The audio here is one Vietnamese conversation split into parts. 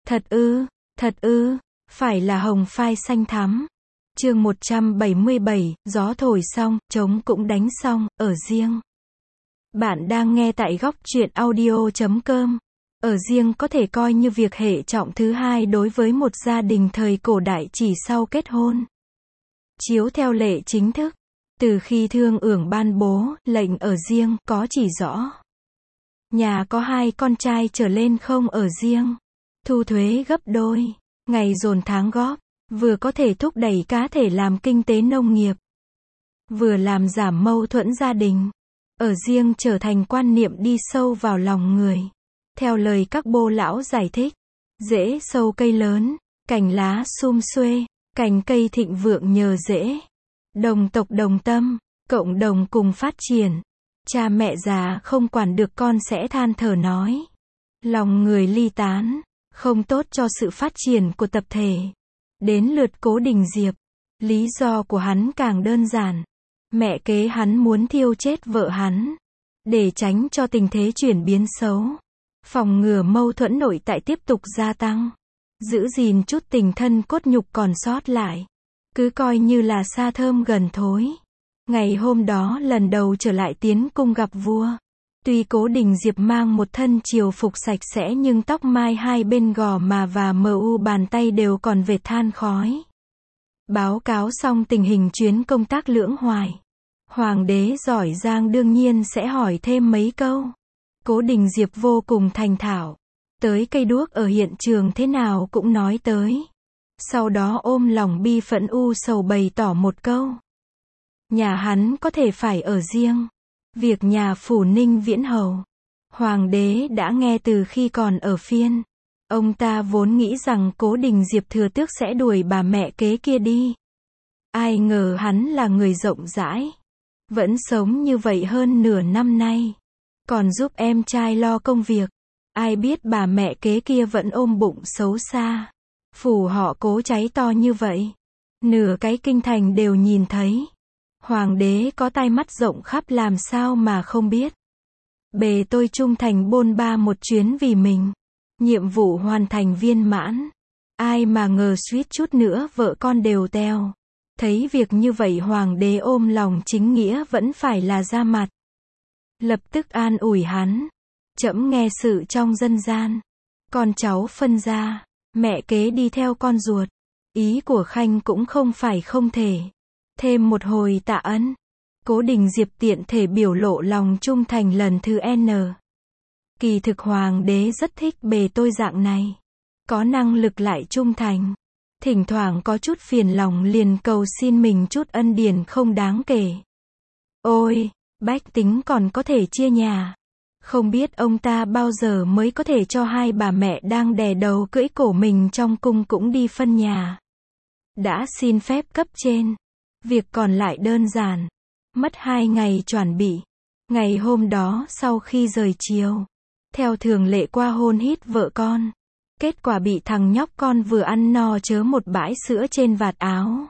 Thật ư, phải là hồng phai xanh thắm. Chương 177, gió thổi xong, trống cũng đánh xong, ở riêng. Bạn đang nghe tại góc truyện audio.com. Ở riêng có thể coi như việc hệ trọng thứ hai đối với một gia đình thời cổ đại chỉ sau kết hôn. Chiếu theo lệ chính thức, từ khi Thương Ưởng ban bố, lệnh ở riêng, có chỉ rõ. Nhà có 2 con trai trở lên không ở riêng. Thu thuế gấp đôi, ngày dồn tháng góp, vừa có thể thúc đẩy cá thể làm kinh tế nông nghiệp, vừa làm giảm mâu thuẫn gia đình. Ở riêng trở thành quan niệm đi sâu vào lòng người. Theo lời các bô lão giải thích, rễ sâu cây lớn, cành lá sum xuê, cành cây thịnh vượng nhờ rễ. Đồng tộc đồng tâm, cộng đồng cùng phát triển. Cha mẹ già không quản được con sẽ than thở nói. Lòng người ly tán, không tốt cho sự phát triển của tập thể. Đến lượt Cố Đình Diệp, lý do của hắn càng đơn giản. Mẹ kế hắn muốn thiêu chết vợ hắn, để tránh cho tình thế chuyển biến xấu. Phòng ngừa mâu thuẫn nội tại tiếp tục gia tăng. Giữ gìn chút tình thân cốt nhục còn sót lại. Cứ coi như là xa thơm gần thối. Ngày hôm đó lần đầu trở lại tiến cung gặp vua. Tuy Cố Đình Diệp mang một thân triều phục sạch sẽ nhưng tóc mai hai bên gò má và bàn tay đều còn vệt than khói. Báo cáo xong tình hình chuyến công tác Lưỡng Hoài. Hoàng đế giỏi giang đương nhiên sẽ hỏi thêm mấy câu. Cố Đình Diệp vô cùng thành thạo. Tới cây đuốc ở hiện trường thế nào cũng nói tới. Sau đó ôm lòng bi phẫn u sầu bày tỏ một câu. Nhà hắn có thể phải ở riêng. Việc nhà phủ Ninh Viễn Hầu, Hoàng đế đã nghe từ khi còn ở Phiên. Ông ta vốn nghĩ rằng Cố Đình Diệp thừa tước sẽ đuổi bà mẹ kế kia đi. Ai ngờ hắn là người rộng rãi. Vẫn sống như vậy hơn nửa năm nay. Còn giúp em trai lo công việc. Ai biết bà mẹ kế kia vẫn ôm bụng xấu xa. Phủ họ Cố cháy to như vậy. Nửa cái kinh thành đều nhìn thấy. Hoàng đế có tai mắt rộng khắp làm sao mà không biết. Bề tôi trung thành bôn ba một chuyến vì mình. Nhiệm vụ hoàn thành viên mãn. Ai mà ngờ suýt chút nữa vợ con đều teo. Thấy việc như vậy hoàng đế ôm lòng chính nghĩa vẫn phải là ra mặt. Lập tức an ủi hắn. Trẫm nghe sự trong dân gian. Con cháu phân ra. Mẹ kế đi theo con ruột. Ý của Khanh cũng không phải không thể. Thêm một hồi tạ ân. Cố Đình Diệp tiện thể biểu lộ lòng trung thành lần thứ N. Kỳ thực hoàng đế rất thích bề tôi dạng này. Có năng lực lại trung thành. Thỉnh thoảng có chút phiền lòng liền cầu xin mình chút ân điển không đáng kể. Ôi, bách tính còn có thể chia nhà. Không biết ông ta bao giờ mới có thể cho hai bà mẹ đang đè đầu cưỡi cổ mình trong cung cũng đi phân nhà. Đã xin phép cấp trên. Việc còn lại đơn giản. Mất 2 ngày chuẩn bị. Ngày hôm đó sau khi rời chiều. Theo thường lệ qua hôn hít vợ con. Kết quả bị thằng nhóc con vừa ăn no chớ một bãi sữa trên vạt áo.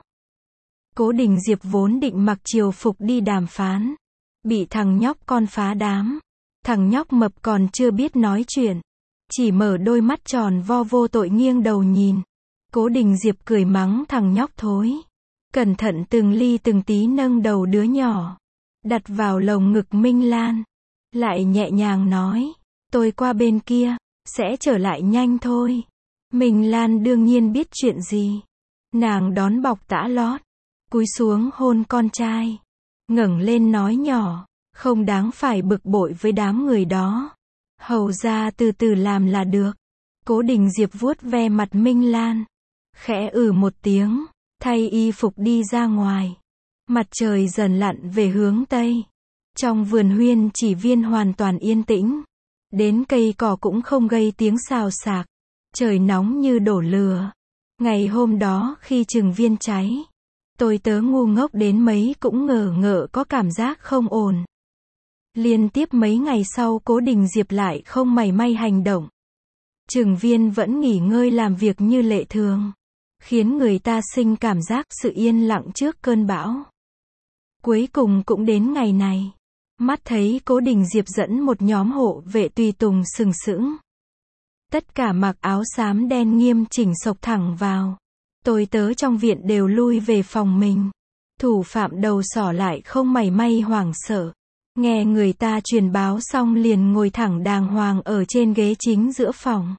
Cố Đình Diệp vốn định mặc triều phục đi đàm phán. Bị thằng nhóc con phá đám. Thằng nhóc mập còn chưa biết nói chuyện. Chỉ mở đôi mắt tròn vo vô tội nghiêng đầu nhìn. Cố Đình Diệp cười mắng thằng nhóc thối. Cẩn thận từng ly từng tí nâng đầu đứa nhỏ. Đặt vào lồng ngực Minh Lan. Lại nhẹ nhàng nói. Tôi qua bên kia. Sẽ trở lại nhanh thôi. Minh Lan đương nhiên biết chuyện gì. Nàng đón bọc tã lót. Cúi xuống hôn con trai. Ngẩng lên nói nhỏ. Không đáng phải bực bội với đám người đó. Hầu ra từ từ làm là được. Cố Đình Diệp vuốt ve mặt Minh Lan. Khẽ một tiếng. Thay y phục đi ra ngoài. Mặt trời dần lặn về hướng Tây. Trong vườn huyên chỉ viên hoàn toàn yên tĩnh. Đến cây cỏ cũng không gây tiếng xào xạc. Trời nóng như đổ lửa. Ngày hôm đó khi chừng viên cháy. Tôi tớ ngu ngốc đến mấy cũng ngờ có cảm giác không ổn. Liên tiếp mấy ngày sau Cố Đình Diệp lại không mảy may hành động. Chừng viên vẫn nghỉ ngơi làm việc như lệ thường. Khiến người ta sinh cảm giác sự yên lặng trước cơn bão. Cuối cùng cũng đến ngày này. Mắt thấy Cố Đình Diệp dẫn một nhóm hộ vệ tùy tùng sừng sững. Tất cả mặc áo xám đen nghiêm chỉnh xộc thẳng vào. Tôi tớ trong viện đều lui về phòng mình. Thủ phạm đầu sỏ lại không mảy may hoảng sợ. Nghe người ta truyền báo xong liền ngồi thẳng đàng hoàng ở trên ghế chính giữa phòng.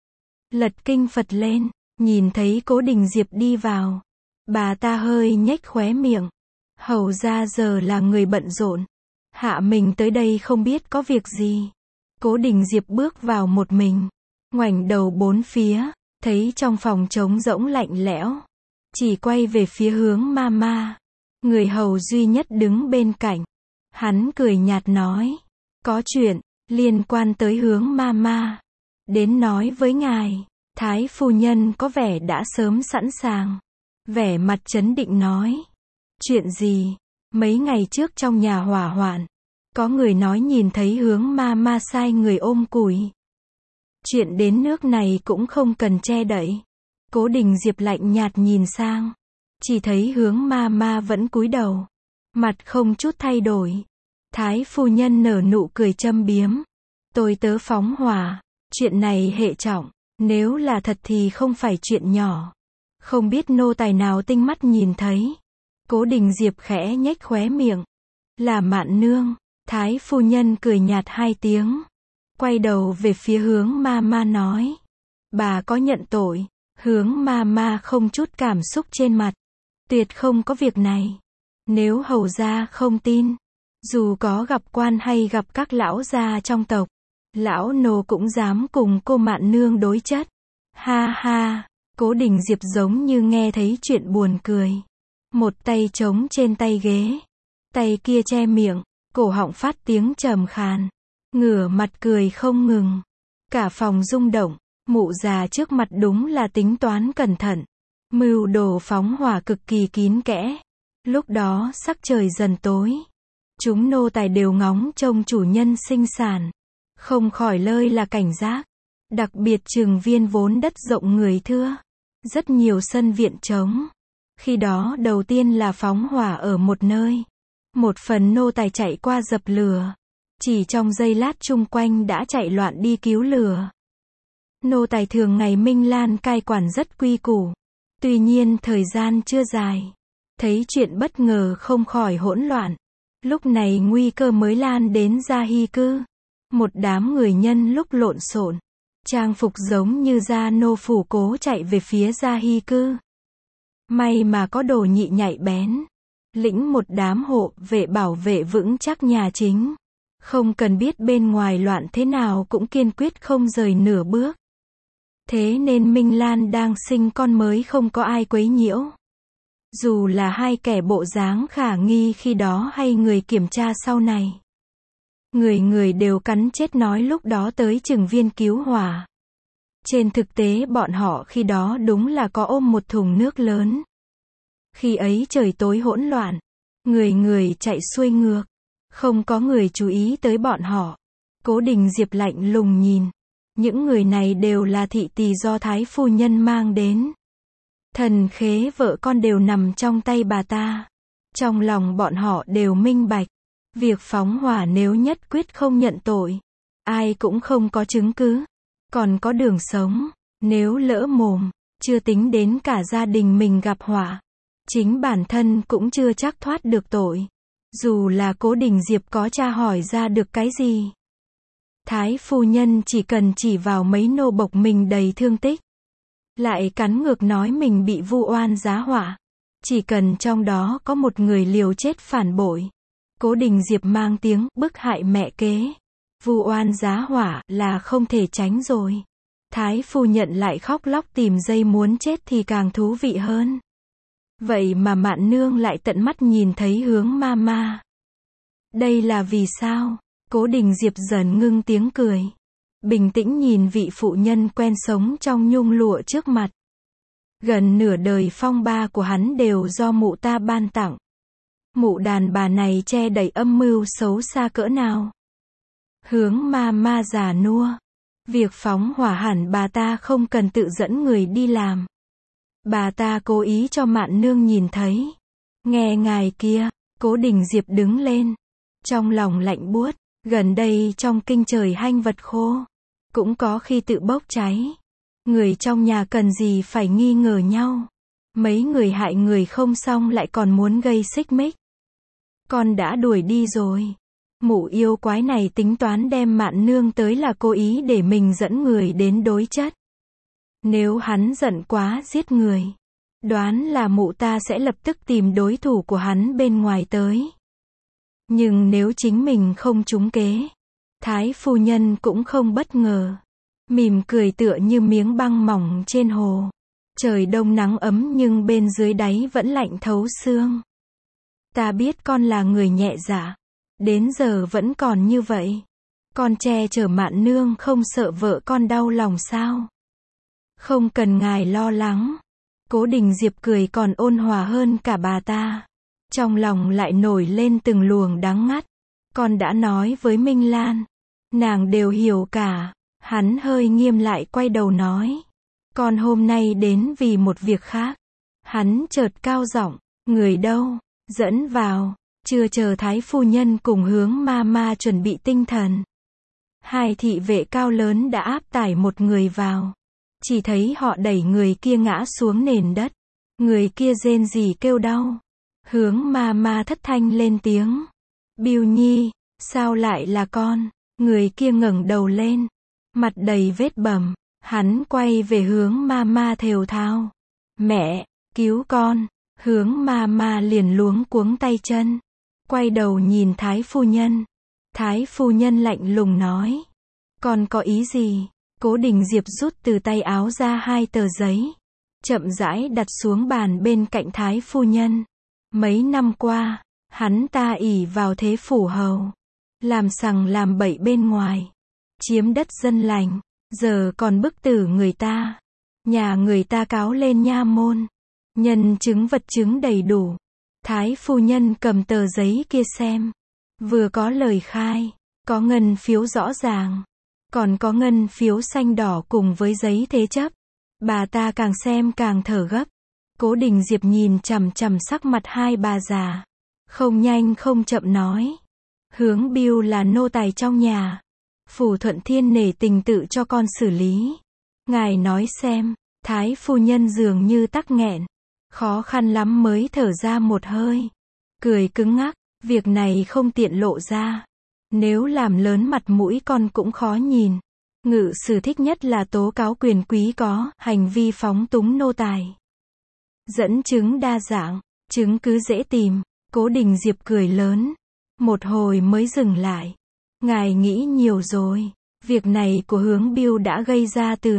Lật kinh Phật lên, nhìn thấy Cố Đình Diệp đi vào. Bà ta hơi nhếch khóe miệng. Hầu ra giờ là người bận rộn. Hạ mình tới đây không biết có việc gì. Cố Đình Diệp bước vào một mình. Ngoảnh đầu bốn phía, thấy trong phòng trống rỗng lạnh lẽo. Chỉ quay về phía hướng Mama. Người hầu duy nhất đứng bên cạnh. Hắn cười nhạt nói. Có chuyện, liên quan tới hướng Mama. Đến nói với ngài. Thái phu nhân có vẻ đã sớm sẵn sàng. Vẻ mặt trấn định nói. Chuyện gì? Mấy ngày trước trong nhà hỏa hoạn. Có người nói nhìn thấy hướng Mama sai người ôm củi. Chuyện đến nước này cũng không cần che đậy. Cố Đình Diệp lạnh nhạt nhìn sang. Chỉ thấy hướng Mama vẫn cúi đầu. Mặt không chút thay đổi. Thái phu nhân nở nụ cười châm biếm. Tôi tớ phóng hỏa. Chuyện này hệ trọng. Nếu là thật thì không phải chuyện nhỏ. Không biết nô tài nào tinh mắt nhìn thấy. Cố Đình Diệp khẽ nhếch khóe miệng. Là Mạn Nương. Thái phu nhân cười nhạt hai tiếng. Quay đầu về phía hướng Mama nói. Bà có nhận tội. Hướng Mama không chút cảm xúc trên mặt. Tuyệt không có việc này. Nếu hầu gia không tin. Dù có gặp quan hay gặp các lão gia trong tộc. Lão nô cũng dám cùng cô Mạn Nương đối chất. Ha ha. Cố Đình Diệp giống như nghe thấy chuyện buồn cười. Một tay trống trên tay ghế. Tay kia che miệng. Cổ họng phát tiếng trầm khàn. Ngửa mặt cười không ngừng. Cả phòng rung động. Mụ già trước mặt đúng là tính toán cẩn thận. Mưu đồ phóng hỏa cực kỳ kín kẽ. Lúc đó sắc trời dần tối. Chúng nô tài đều ngóng trông chủ nhân sinh sản. Không khỏi lơi là cảnh giác. Đặc biệt Trường Viên vốn đất rộng người thưa. Rất nhiều sân viện trống. Khi đó đầu tiên là phóng hỏa ở một nơi. Một phần nô tài chạy qua dập lửa. Chỉ trong giây lát chung quanh đã chạy loạn đi cứu lửa. Nô tài thường ngày Minh Lan cai quản rất quy củ. Tuy nhiên thời gian chưa dài. Thấy chuyện bất ngờ không khỏi hỗn loạn. Lúc này nguy cơ mới lan đến Gia Hy cư. Một đám người nhân lúc lộn xộn. Trang phục giống như gia nô phủ cố chạy về phía Gia Hy cư. May mà có Đồ Nhị nhạy bén. Lĩnh một đám hộ vệ bảo vệ vững chắc nhà chính. Không cần biết bên ngoài loạn thế nào cũng kiên quyết không rời nửa bước. Thế nên Minh Lan đang sinh con mới không có ai quấy nhiễu. Dù là hai kẻ bộ dáng khả nghi khi đó hay người kiểm tra sau này. Người người đều cắn chết nói lúc đó tới Trường Viên cứu hỏa. Trên thực tế bọn họ khi đó đúng là có ôm một thùng nước lớn. Khi ấy trời tối hỗn loạn. Người người chạy xuôi ngược. Không có người chú ý tới bọn họ. Cố Đình Diệp lạnh lùng nhìn. Những người này đều là thị tỳ do Thái phu nhân mang đến. Thần khế vợ con đều nằm trong tay bà ta. Trong lòng bọn họ đều minh bạch. Việc phóng hỏa nếu nhất quyết không nhận tội. Ai cũng không có chứng cứ. Còn có đường sống. Nếu lỡ mồm. Chưa tính đến cả gia đình mình gặp họa. Chính bản thân cũng chưa chắc thoát được tội. Dù là Cố Đình Diệp có tra hỏi ra được cái gì. Thái phu nhân chỉ cần chỉ vào mấy nô bộc mình đầy thương tích. Lại cắn ngược nói mình bị vu oan giá họa. Chỉ cần trong đó có một người liều chết phản bội. Cố Đình Diệp mang tiếng bức hại mẹ kế. Vu oan giá họa là không thể tránh rồi. Thái phu nhận lại khóc lóc tìm dây muốn chết thì càng thú vị hơn. Vậy mà Mạn Nương lại tận mắt nhìn thấy hướng Mama. Đây là vì sao? Cố Đình Diệp dần ngưng tiếng cười. Bình tĩnh nhìn vị phụ nhân quen sống trong nhung lụa trước mặt. Gần nửa đời phong ba của hắn đều do mụ ta ban tặng. Mụ đàn bà này che đậy âm mưu xấu xa cỡ nào. Hướng Mama già nua. Việc phóng hỏa hẳn bà ta không cần tự dẫn người đi làm. Bà ta cố ý cho Mạn Nương nhìn thấy. Nghe ngài kia. Cố Đình Diệp đứng lên. Trong lòng lạnh buốt. Gần đây trong kinh trời hanh vật khô. cũng có khi tự bốc cháy. Người trong nhà cần gì phải nghi ngờ nhau. Mấy người hại người không xong lại còn muốn gây xích mích. Con đã đuổi đi rồi. Mụ yêu quái này tính toán đem Mạn Nương tới là cố ý để mình dẫn người đến đối chất. Nếu hắn giận quá giết người, đoán là mụ ta sẽ lập tức tìm đối thủ của hắn bên ngoài tới. Nhưng nếu chính mình không trúng kế, Thái phu nhân cũng không bất ngờ. Mỉm cười tựa như miếng băng mỏng trên hồ. Trời đông nắng ấm nhưng bên dưới đáy vẫn lạnh thấu xương. Ta biết con là người nhẹ dạ. Đến giờ vẫn còn như vậy. Con che chở Mạn Nương không sợ vợ con đau lòng sao? Không cần ngài lo lắng. Cố Đình Diệp cười còn ôn hòa hơn cả bà ta. Trong lòng lại nổi lên từng luồng đắng ngắt. Con đã nói với Minh Lan. Nàng đều hiểu cả. Hắn hơi nghiêm lại quay đầu nói. Con hôm nay đến vì một việc khác. Hắn chợt cao giọng. Người đâu? Dẫn vào. Chưa chờ Thái phu nhân cùng Hướng ma ma chuẩn bị tinh thần. Hai thị vệ cao lớn đã áp tải một người vào. Chỉ thấy họ đẩy người kia ngã xuống nền đất. Người kia rên rỉ kêu đau. Hướng ma ma thất thanh lên tiếng. Biêu Nhi, sao lại là con? Người kia ngẩng đầu lên. Mặt đầy vết bầm. Hắn quay về Hướng ma ma thều thào. Mẹ, cứu con. Hướng ma ma liền luống cuống tay chân. Quay đầu nhìn Thái phu nhân. Thái phu nhân lạnh lùng nói. Con có ý gì? Cố Đình Diệp rút từ tay áo ra 2 tờ giấy. Chậm rãi đặt xuống bàn bên cạnh Thái phu nhân. Mấy năm qua, hắn ta ỷ vào thế phủ hầu. Làm sằng làm bậy bên ngoài. Chiếm đất dân lành. Giờ còn bức tử người ta. Nhà người ta cáo lên nha môn. Nhân chứng vật chứng đầy đủ. Thái phu nhân cầm tờ giấy kia xem. Vừa có lời khai. Có ngân phiếu rõ ràng. Còn có ngân phiếu xanh đỏ cùng với giấy thế chấp. Bà ta càng xem càng thở gấp. Cố Đình Diệp nhìn chằm chằm sắc mặt hai bà già. Không nhanh không chậm nói. Hướng Biêu là nô tài trong nhà. Phủ Thuận Thiên nể tình tự cho con xử lý. Ngài nói xem. Thái phu nhân dường như tắc nghẹn. Khó khăn lắm mới thở ra một hơi. Cười cứng ngắc. Việc này không tiện lộ ra. Nếu làm lớn mặt mũi con cũng khó nhìn. Ngự sử thích nhất là tố cáo quyền quý có hành vi phóng túng nô tài. Dẫn chứng đa dạng, chứng cứ dễ tìm. Cố Đình Diệp cười lớn. Một hồi mới dừng lại. Ngài nghĩ nhiều rồi. Việc này của Hướng Biêu đã gây ra từ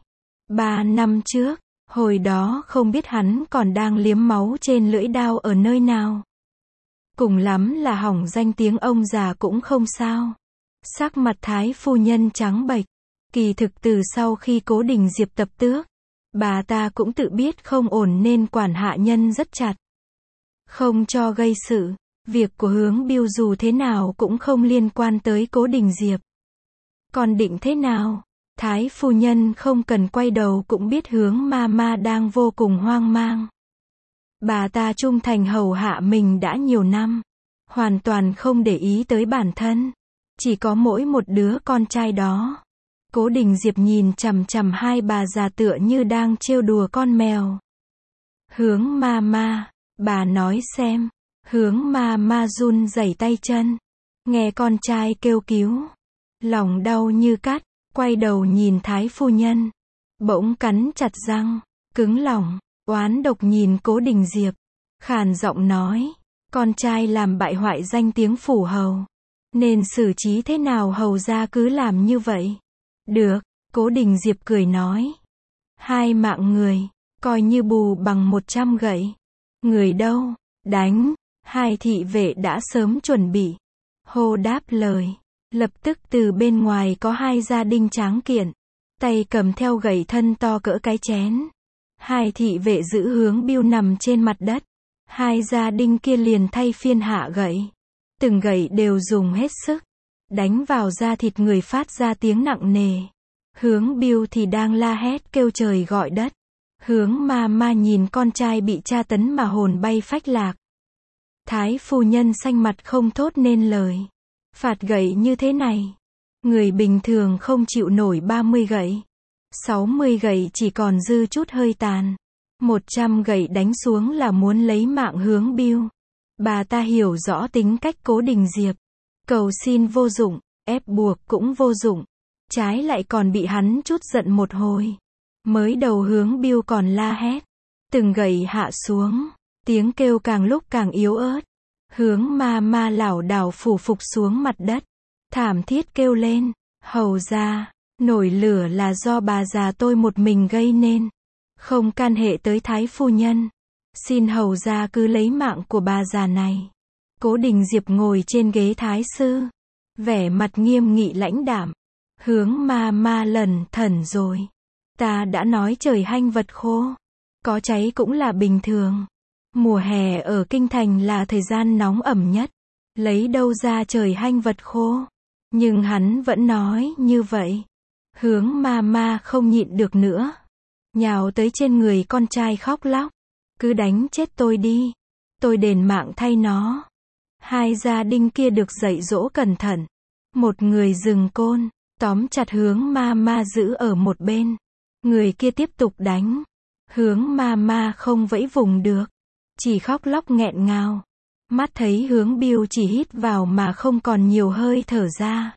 2-3 năm trước. Hồi đó không biết hắn còn đang liếm máu trên lưỡi đao ở nơi nào. Cùng lắm là hỏng danh tiếng ông già cũng không sao. Sắc mặt Thái phu nhân trắng bệch. Kỳ thực từ sau khi Cố Đình Diệp tập tước, bà ta cũng tự biết không ổn nên quản hạ nhân rất chặt. Không cho gây sự. Việc của Hướng Biêu dù thế nào cũng không liên quan tới Cố Đình Diệp. Còn định thế nào? Thái phu nhân không cần quay đầu cũng biết Hướng ma ma đang vô cùng hoang mang. Bà ta trung thành hầu hạ mình đã nhiều năm. Hoàn toàn không để ý tới bản thân. Chỉ có mỗi một đứa con trai đó. Cố Đình Diệp nhìn chằm chằm hai bà già tựa như đang trêu đùa con mèo. Hướng ma ma, bà nói xem. Hướng ma ma run rẩy tay chân. Nghe con trai kêu cứu. Lòng đau như cắt, quay đầu nhìn Thái phu nhân. Bỗng cắn chặt răng, cứng lòng, oán độc nhìn Cố Đình Diệp. Khàn giọng nói, con trai làm bại hoại danh tiếng phủ hầu. Nên xử trí thế nào hầu ra cứ làm như vậy. Được, Cố Đình Diệp cười nói. 2 mạng người, coi như bù bằng 100 gậy. Người đâu? Đánh. 2 thị vệ đã sớm chuẩn bị. Hô đáp lời. Lập tức từ bên ngoài có 2 gia đình tráng kiện. Tay cầm theo gậy thân to cỡ cái chén. 2 thị vệ giữ Hướng Biêu nằm trên mặt đất. 2 gia đình kia liền thay phiên hạ gậy. Từng gậy đều dùng hết sức. Đánh vào da thịt người phát ra tiếng nặng nề. Hướng Biêu thì đang la hét kêu trời gọi đất. Hướng ma ma nhìn con trai bị tra tấn mà hồn bay phách lạc. Thái phu nhân xanh mặt không thốt nên lời. Phạt gậy như thế này. Người bình thường không chịu nổi 30 gậy. 60 gậy chỉ còn dư chút hơi tàn. 100 gậy đánh xuống là muốn lấy mạng Hướng Biêu. Bà ta hiểu rõ tính cách Cố Đình Diệp. Cầu xin vô dụng, ép buộc cũng vô dụng. Trái lại còn bị hắn chút giận một hồi. Mới đầu Hướng Biêu còn la hét. Từng gậy hạ xuống. Tiếng kêu càng lúc càng yếu ớt. Hướng ma ma lảo đảo phủ phục xuống mặt đất. Thảm thiết kêu lên. Hầu ra, nổi lửa là do bà già tôi một mình gây nên. Không can hệ tới Thái phu nhân. Xin hầu ra cứ lấy mạng của bà già này. Cố Đình Diệp ngồi trên ghế thái sư. Vẻ mặt nghiêm nghị lãnh đạm. Hướng ma ma lẩn thẩn rồi. Ta đã nói trời hanh vật khô. Có cháy cũng là bình thường. Mùa hè ở Kinh Thành là thời gian nóng ẩm nhất. Lấy đâu ra trời hanh vật khô. Nhưng hắn vẫn nói như vậy. Hướng ma ma không nhịn được nữa. Nhào tới trên người con trai khóc lóc. Cứ đánh chết tôi đi. Tôi đền mạng thay nó. Hai gia đình kia được dạy dỗ cẩn thận. Một người giừng côn, tóm chặt Hướng ma ma giữ ở một bên. Người kia tiếp tục đánh. Hướng ma ma không vẫy vùng được. Chỉ khóc lóc nghẹn ngào. Mắt thấy Hướng Biêu chỉ hít vào mà không còn nhiều hơi thở ra.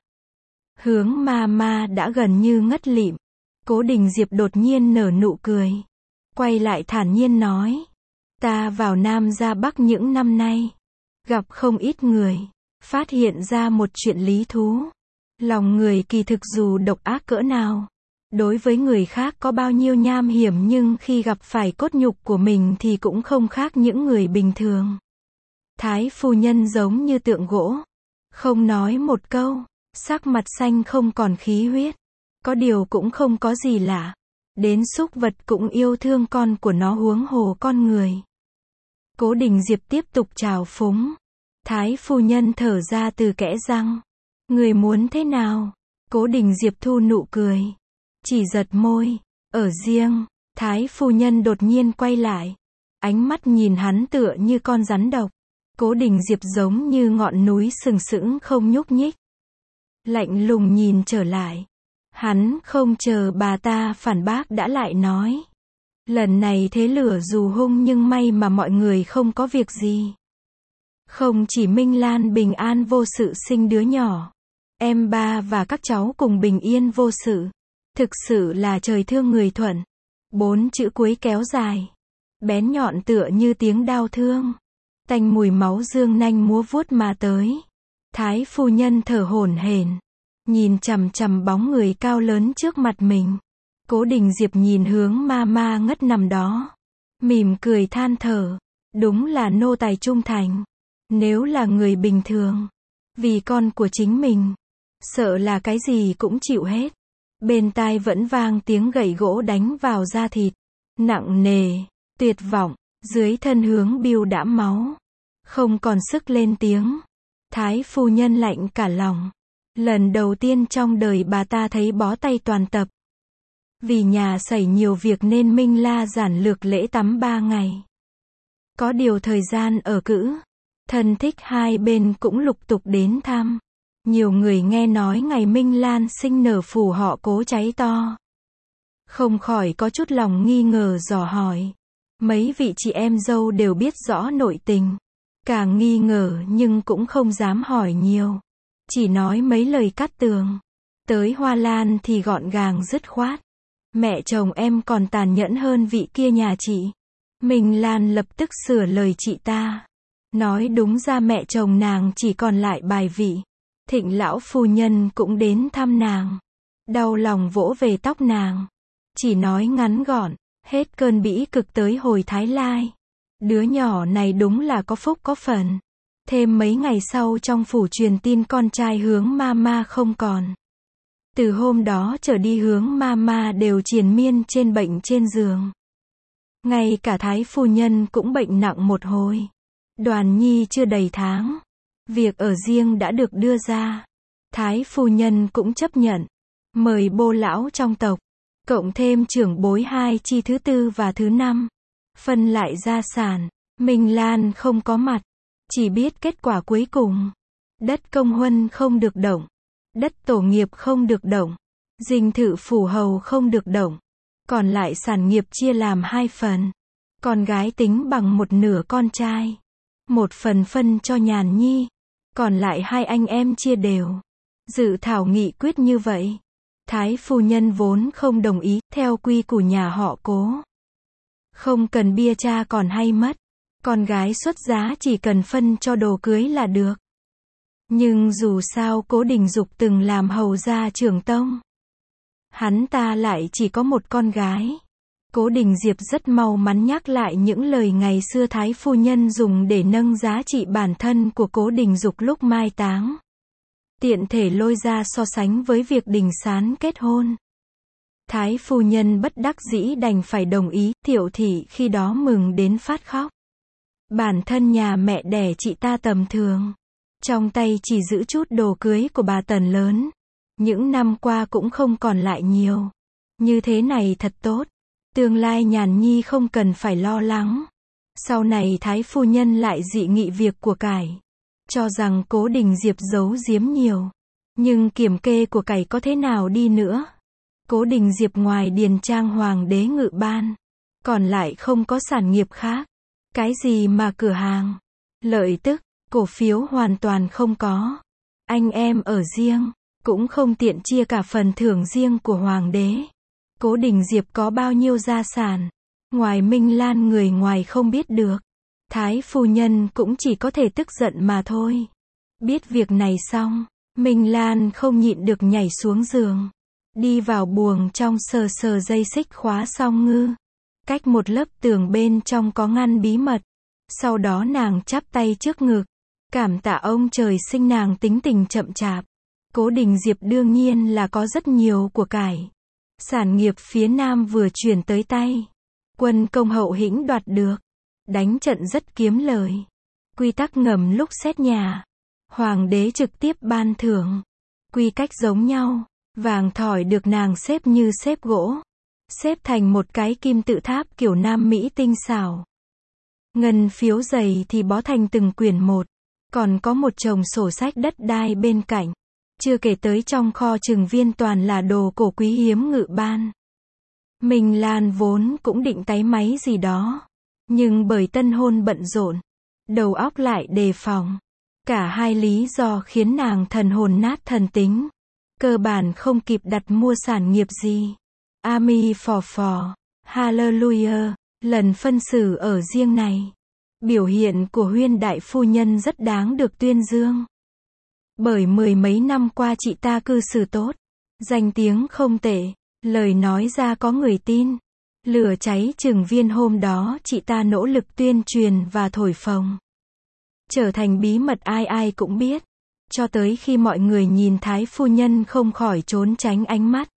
Hướng ma ma đã gần như ngất lịm. Cố Đình Diệp đột nhiên nở nụ cười. Quay lại thản nhiên nói. Ta vào Nam ra Bắc những năm nay. Gặp không ít người. Phát hiện ra một chuyện lý thú. Lòng người kỳ thực dù độc ác cỡ nào. Đối với người khác có bao nhiêu nham hiểm nhưng khi gặp phải cốt nhục của mình thì cũng không khác những người bình thường. Thái phu nhân giống như tượng gỗ. Không nói một câu. Sắc mặt xanh không còn khí huyết. Có điều cũng không có gì lạ. Đến súc vật cũng yêu thương con của nó huống hồ con người. Cố Đình Diệp tiếp tục trào phúng. Thái phu nhân thở ra từ kẽ răng. Người muốn thế nào? Cố Đình Diệp thu nụ cười. Chỉ giật môi. Ở riêng. Thái phu nhân đột nhiên quay lại. Ánh mắt nhìn hắn tựa như con rắn độc. Cố Đình Diệp giống như ngọn núi sừng sững không nhúc nhích. Lạnh lùng nhìn trở lại. Hắn không chờ bà ta phản bác đã lại nói. Lần này thế lửa dù hung nhưng may mà mọi người không có việc gì. Không chỉ Minh Lan bình an vô sự sinh đứa nhỏ. Em ba và các cháu cùng bình yên vô sự. Thực sự là trời thương người thuận. 4 chữ cuối kéo dài. Bén nhọn tựa như tiếng đao thương. Tanh mùi máu dương nanh múa vuốt mà tới. Thái phu nhân thở hổn hển. Nhìn chằm chằm bóng người cao lớn trước mặt mình. Cố Đình Diệp nhìn Hướng ma ma ngất nằm đó. Mỉm cười than thở. Đúng là nô tài trung thành. Nếu là người bình thường. Vì con của chính mình. Sợ là cái gì cũng chịu hết. Bên tai vẫn vang tiếng gậy gỗ đánh vào da thịt. Nặng nề. Tuyệt vọng. Dưới thân Hướng Biêu đã máu. Không còn sức lên tiếng. Thái phu nhân lạnh cả lòng. Lần đầu tiên trong đời bà ta thấy bó tay toàn tập. Vì nhà xảy nhiều việc nên Minh La giản lược lễ tắm 3 ngày. Có điều thời gian ở cữ. Thân thích hai bên cũng lục tục đến thăm. Nhiều người nghe nói ngày Minh Lan sinh nở phủ họ Cố cháy to. Không khỏi có chút lòng nghi ngờ dò hỏi. Mấy vị chị em dâu đều biết rõ nội tình. Càng nghi ngờ nhưng cũng không dám hỏi nhiều. Chỉ nói mấy lời cắt tường. Tới Hoa Lan thì gọn gàng dứt khoát. Mẹ chồng em còn tàn nhẫn hơn vị kia nhà chị. Minh Lan lập tức sửa lời chị ta. Nói đúng ra mẹ chồng nàng chỉ còn lại bài vị. Thịnh lão phu nhân cũng đến thăm nàng. Đau lòng vỗ về tóc nàng. Chỉ nói ngắn gọn. Hết cơn bĩ cực tới hồi Thái Lai. Đứa nhỏ này đúng là có phúc có phần. Thêm mấy ngày sau trong phủ truyền tin con trai Hướng ma ma không còn. Từ hôm đó trở đi Hướng ma ma đều triền miên trên bệnh trên giường. Ngay cả Thái phu nhân cũng bệnh nặng một hồi. Đoàn Nhi chưa đầy tháng. Việc ở riêng đã được đưa ra. Thái phu nhân cũng chấp nhận. Mời bô lão trong tộc. Cộng thêm trưởng bối 2 chi thứ 4 và thứ 5. Phân lại gia sản. Minh Lan không có mặt. Chỉ biết kết quả cuối cùng. Đất công huân không được động. Đất tổ nghiệp không được động. Dinh thự phủ hầu không được động. Còn lại sản nghiệp chia làm 2 phần. Con gái tính bằng 1/2 con trai. 1 phần phân cho Nhàn Nhi. Còn lại 2 anh em chia đều. Dự thảo nghị quyết như vậy. Thái phu nhân vốn không đồng ý, theo quy của nhà họ Cố. Không cần bia cha còn hay mất. Con gái xuất giá chỉ cần phân cho đồ cưới là được. Nhưng dù sao Cố Đình Dục từng làm hầu gia trưởng tông. Hắn ta lại chỉ có một con gái. Cố Đình Diệp rất mau mắn nhắc lại những lời ngày xưa Thái phu nhân dùng để nâng giá trị bản thân của Cố Đình Dục lúc mai táng. Tiện thể lôi ra so sánh với việc Đình Sán kết hôn. Thái phu nhân bất đắc dĩ đành phải đồng ý, Thiệu thị khi đó mừng đến phát khóc. Bản thân nhà mẹ đẻ chị ta tầm thường. Trong tay chỉ giữ chút đồ cưới của bà Tần lớn. Những năm qua cũng không còn lại nhiều. Như thế này thật tốt. Tương lai Nhàn Nhi không cần phải lo lắng. Sau này Thái phu nhân lại dị nghị việc của cải. Cho rằng Cố Đình Diệp giấu giếm nhiều. Nhưng kiểm kê của cải có thế nào đi nữa. Cố Đình Diệp ngoài điền trang hoàng đế ngự ban. Còn lại không có sản nghiệp khác. Cái gì mà cửa hàng, lợi tức, cổ phiếu hoàn toàn không có. Anh em ở riêng, cũng không tiện chia cả phần thưởng riêng của hoàng đế. Cố Đình Diệp có bao nhiêu gia sản. Ngoài Minh Lan người ngoài không biết được. Thái phu nhân cũng chỉ có thể tức giận mà thôi. Biết việc này xong, Minh Lan không nhịn được nhảy xuống giường. Đi vào buồng trong sờ sờ dây xích khóa song ngư. Cách một lớp tường bên trong có ngăn bí mật. Sau đó nàng chắp tay trước ngực. Cảm tạ ông trời sinh nàng tính tình chậm chạp. Cố Đình Diệp đương nhiên là có rất nhiều của cải. Sản nghiệp phía Nam vừa chuyển tới tay. Quân công Hậu Hĩnh đoạt được. Đánh trận rất kiếm lời. Quy tắc ngầm lúc xét nhà. Hoàng đế trực tiếp ban thưởng. Quy cách giống nhau. Vàng thỏi được nàng xếp như xếp gỗ. Xếp thành một cái kim tự tháp kiểu Nam Mỹ tinh xảo. Ngân phiếu dày thì bó thành từng quyển một. Còn có một chồng sổ sách đất đai bên cạnh. Chưa kể tới trong kho Trừng Viên toàn là đồ cổ quý hiếm ngự ban. Minh Lan vốn cũng định táy máy gì đó. Nhưng bởi tân hôn bận rộn. Đầu óc lại đề phòng. Cả hai lý do khiến nàng thần hồn nát thần tính. Cơ bản không kịp đặt mua sản nghiệp gì. Ami phò phò. Hallelujah. Lần phân xử ở riêng này. Biểu hiện của Huyên đại phu nhân rất đáng được tuyên dương. Bởi 10 mấy năm qua chị ta cư xử tốt. Danh tiếng không tệ. Lời nói ra có người tin. Lửa cháy Trừng Viên hôm đó chị ta nỗ lực tuyên truyền và thổi phồng. Trở thành bí mật ai ai cũng biết. Cho tới khi mọi người nhìn Thái phu nhân không khỏi trốn tránh ánh mắt.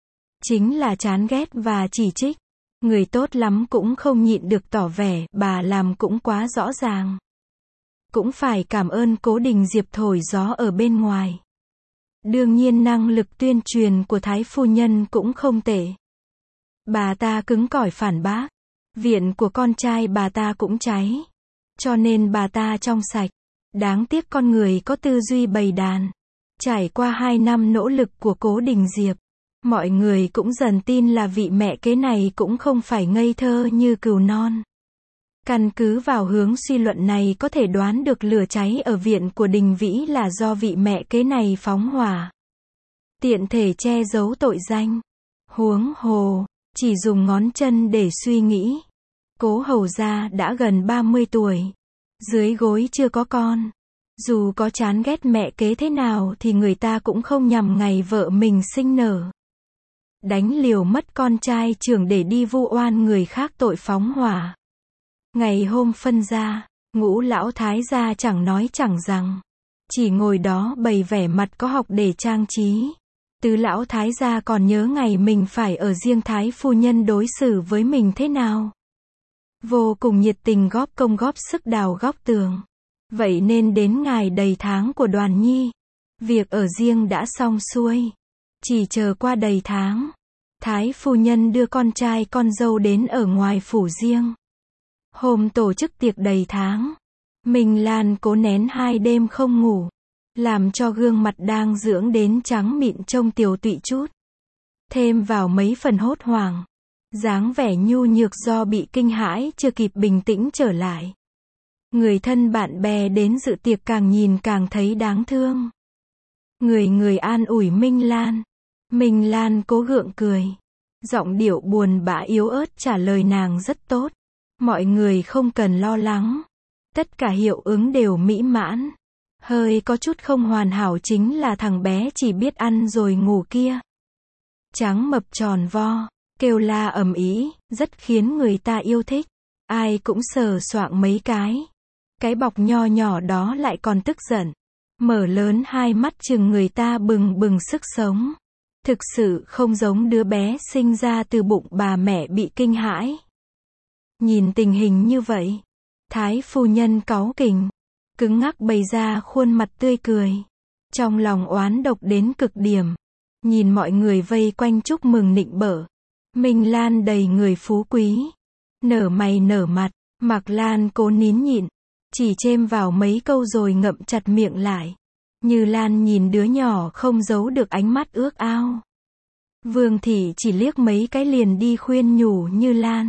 Chính là chán ghét và chỉ trích. Người tốt lắm cũng không nhịn được tỏ vẻ, bà làm cũng quá rõ ràng. Cũng phải cảm ơn Cố Đình Diệp thổi gió ở bên ngoài. Đương nhiên năng lực tuyên truyền của Thái phu nhân cũng không tệ. Bà ta cứng cỏi phản bác. Viện của con trai bà ta cũng cháy. Cho nên bà ta trong sạch. Đáng tiếc con người có tư duy bầy đàn. Trải qua 2 năm nỗ lực của Cố Đình Diệp. Mọi người cũng dần tin là vị mẹ kế này cũng không phải ngây thơ như cừu non. Căn cứ vào hướng suy luận này có thể đoán được lửa cháy ở viện của Đình Vĩ là do vị mẹ kế này phóng hỏa. Tiện thể che giấu tội danh. Huống hồ, chỉ dùng ngón chân để suy nghĩ. Cố hầu gia đã gần 30 tuổi. Dưới gối chưa có con. Dù có chán ghét mẹ kế thế nào thì người ta cũng không nhằm ngày vợ mình sinh nở. Đánh liều mất con trai trưởng để đi vu oan người khác tội phóng hỏa. Ngày hôm phân gia, Ngũ lão thái gia chẳng nói chẳng rằng. Chỉ ngồi đó bày vẻ mặt có học để trang trí. Tứ lão thái gia còn nhớ ngày mình phải ở riêng Thái phu nhân đối xử với mình thế nào. Vô cùng nhiệt tình góp công góp sức đào góc tường. Vậy nên đến ngày đầy tháng của Đoàn Nhi, việc ở riêng đã xong xuôi. Chỉ chờ qua đầy tháng, Thái phu nhân đưa con trai con dâu đến ở ngoài phủ riêng. Hôm tổ chức tiệc đầy tháng, Minh Lan cố nén 2 đêm không ngủ. làm cho gương mặt đang dưỡng đến trắng mịn trông tiều tụy chút. Thêm vào mấy phần hốt hoảng, dáng vẻ nhu nhược do bị kinh hãi chưa kịp bình tĩnh trở lại. Người thân bạn bè đến dự tiệc càng nhìn càng thấy đáng thương. Người an ủi Minh Lan. Minh Lan cố gượng cười. Giọng điệu buồn bã yếu ớt trả lời nàng rất tốt. Mọi người không cần lo lắng. Tất cả hiệu ứng đều mỹ mãn. Hơi có chút không hoàn hảo chính là thằng bé chỉ biết ăn rồi ngủ kia. Trắng mập tròn vo, kêu la ầm ĩ, rất khiến người ta yêu thích. Ai cũng sờ soạng mấy cái. Cái bọc nho nhỏ đó lại còn tức giận. Mở lớn hai mắt chừng người ta bừng bừng sức sống. Thực sự không giống đứa bé sinh ra từ bụng bà mẹ bị kinh hãi. Nhìn tình hình như vậy, Thái phu nhân cáu kỉnh, cứng ngắc bày ra khuôn mặt tươi cười. Trong lòng oán độc đến cực điểm. Nhìn mọi người vây quanh chúc mừng nịnh bợ. Minh Lan đầy người phú quý. Nở mày nở mặt, Mạc Lan cố nín nhịn. Chỉ chêm vào mấy câu rồi ngậm chặt miệng lại. Như Lan nhìn đứa nhỏ không giấu được ánh mắt ước ao. Vương thị chỉ liếc mấy cái liền đi khuyên nhủ Như Lan.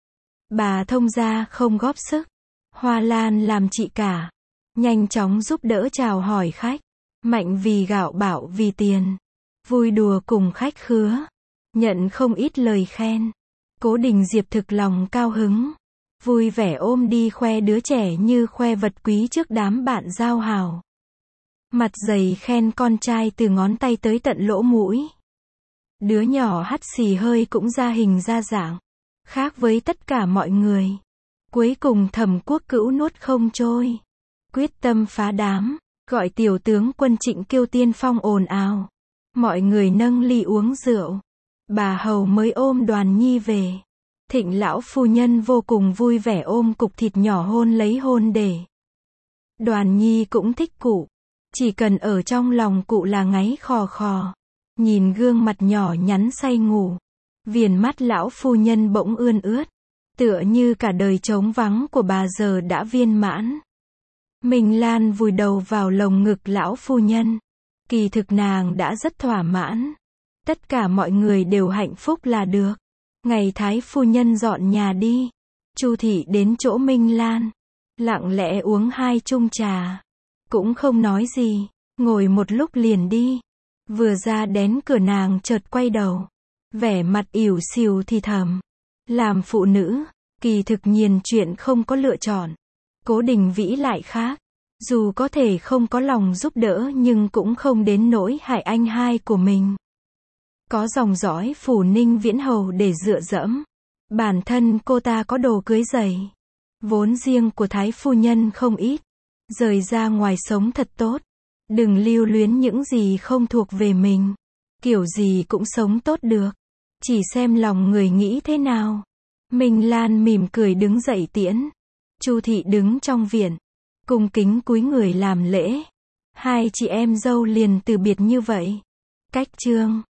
Bà thông gia không góp sức. Hoa Lan làm chị cả. Nhanh chóng giúp đỡ chào hỏi khách. Mạnh vì gạo bảo vì tiền. Vui đùa cùng khách khứa. Nhận không ít lời khen. Cố Đình Diệp thực lòng cao hứng. Vui vẻ ôm đi khoe đứa trẻ như khoe vật quý trước đám bạn giao hảo. Mặt dày khen con trai từ ngón tay tới tận lỗ mũi. Đứa nhỏ hắt xì hơi cũng ra hình ra dạng. Khác với tất cả mọi người. Cuối cùng Thẩm Quốc Cữu nuốt không trôi. Quyết tâm phá đám. Gọi tiểu tướng quân Trịnh Kiêu tiên phong ồn ào. Mọi người nâng ly uống rượu. Bà hầu mới ôm Đoàn Nhi về. Thịnh lão phu nhân vô cùng vui vẻ ôm cục thịt nhỏ hôn lấy hôn để. Đoàn Nhi cũng thích cụ. Chỉ cần ở trong lòng cụ là ngáy khò khò. Nhìn gương mặt nhỏ nhắn say ngủ. Viền mắt lão phu nhân bỗng ươn ướt. Tựa như cả đời trống vắng của bà giờ đã viên mãn. Minh Lan vùi đầu vào lồng ngực lão phu nhân. Kỳ thực nàng đã rất thỏa mãn. Tất cả mọi người đều hạnh phúc là được. Ngày Thái phu nhân dọn nhà đi. Chu thị đến chỗ Minh Lan. Lặng lẽ uống 2 chung trà. Cũng không nói gì. Ngồi một lúc liền đi. Vừa ra đến cửa nàng chợt quay đầu. Vẻ mặt ỉu xìu thì thầm. Làm phụ nữ, kỳ thực nhiên chuyện không có lựa chọn. Cố Đình Vĩ lại khác. Dù có thể không có lòng giúp đỡ nhưng cũng không đến nỗi hại anh hai của mình. Có dòng dõi Phủ Ninh Viễn Hầu để dựa dẫm. Bản thân cô ta có đồ cưới giày. Vốn riêng của Thái phu nhân không ít. Rời ra ngoài sống thật tốt. Đừng lưu luyến những gì không thuộc về mình. Kiểu gì cũng sống tốt được. Chỉ xem lòng người nghĩ thế nào. Minh Lan mỉm cười đứng dậy tiễn. Chu thị đứng trong viện. Cung kính cúi người làm lễ. Hai chị em dâu liền từ biệt như vậy. Cách chương